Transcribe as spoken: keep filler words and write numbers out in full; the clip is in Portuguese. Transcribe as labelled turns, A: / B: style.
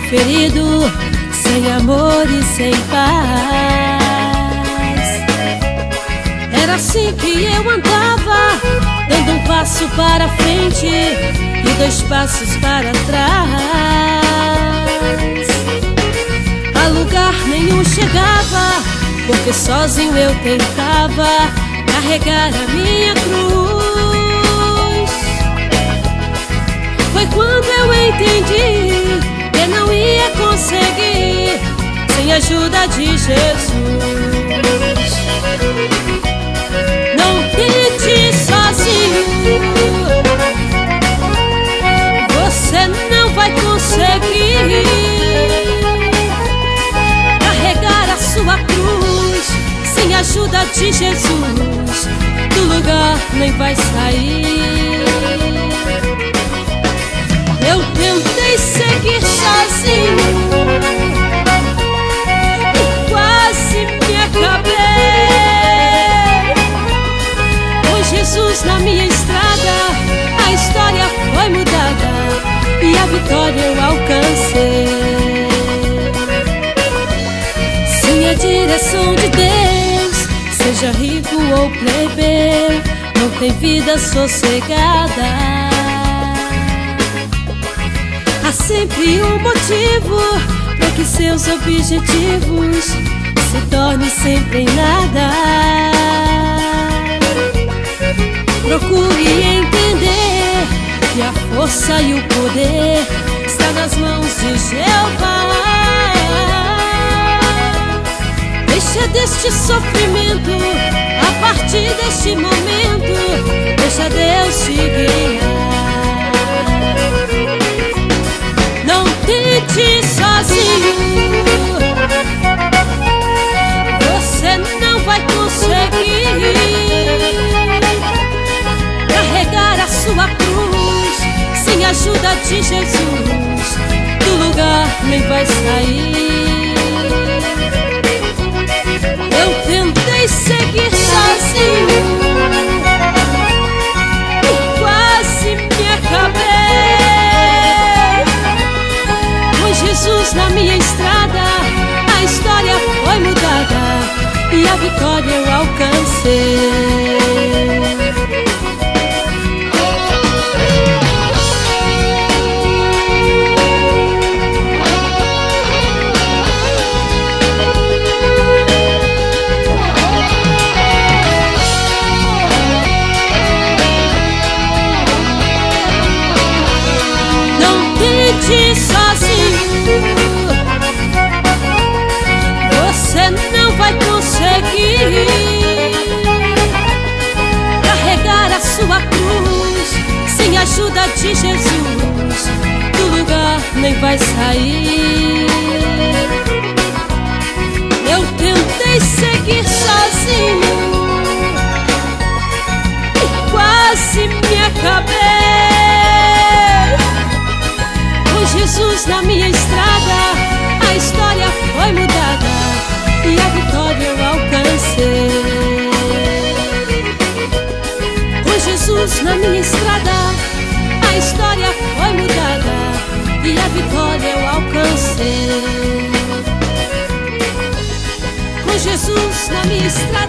A: ferido, sem amor e sem paz. Era assim que eu andava, dando um passo para frente e dois passos para trás. A lugar nenhum chegava, porque sozinho eu tentava carregar a minha cruz. Foi quando eu entendi que não ia conseguir sem a ajuda de Jesus. Não tente sozinho, você não vai conseguir carregar a sua cruz sem a ajuda de Jesus. Do lugar nem vai sair. Eu tentei seguir sozinho e quase me acabei. Com Jesus na minha estrada, a história foi mudada e a vitória eu alcancei. Sem a direção de Deus, seja rico ou plebeu, não tem vida sossegada. Há sempre um motivo para que seus objetivos se tornem sempre em nada. Procure entender que a força e o poder está nas mãos de Jeová. Deixa deste sofrimento, a partir deste momento, deixa Deus te guiar. Não tente sozinho, você não vai conseguir carregar a sua cruz sem a ajuda de Jesus. Do lugar nem vai sair. Eu tentei seguir sozinho e quase me acabei. Com Jesus na minha estrada, a história foi mudada e a vitória eu alcancei. Sozinho, você não vai conseguir carregar a sua cruz sem a ajuda de Jesus. Do lugar nem vai sair. Eu tentei seguir sozinho e quase me acabei. Jesus na minha estrada, a história foi mudada e a vitória eu alcancei. Com Jesus na minha estrada, a história foi mudada e a vitória eu alcancei. Com Jesus na minha estrada.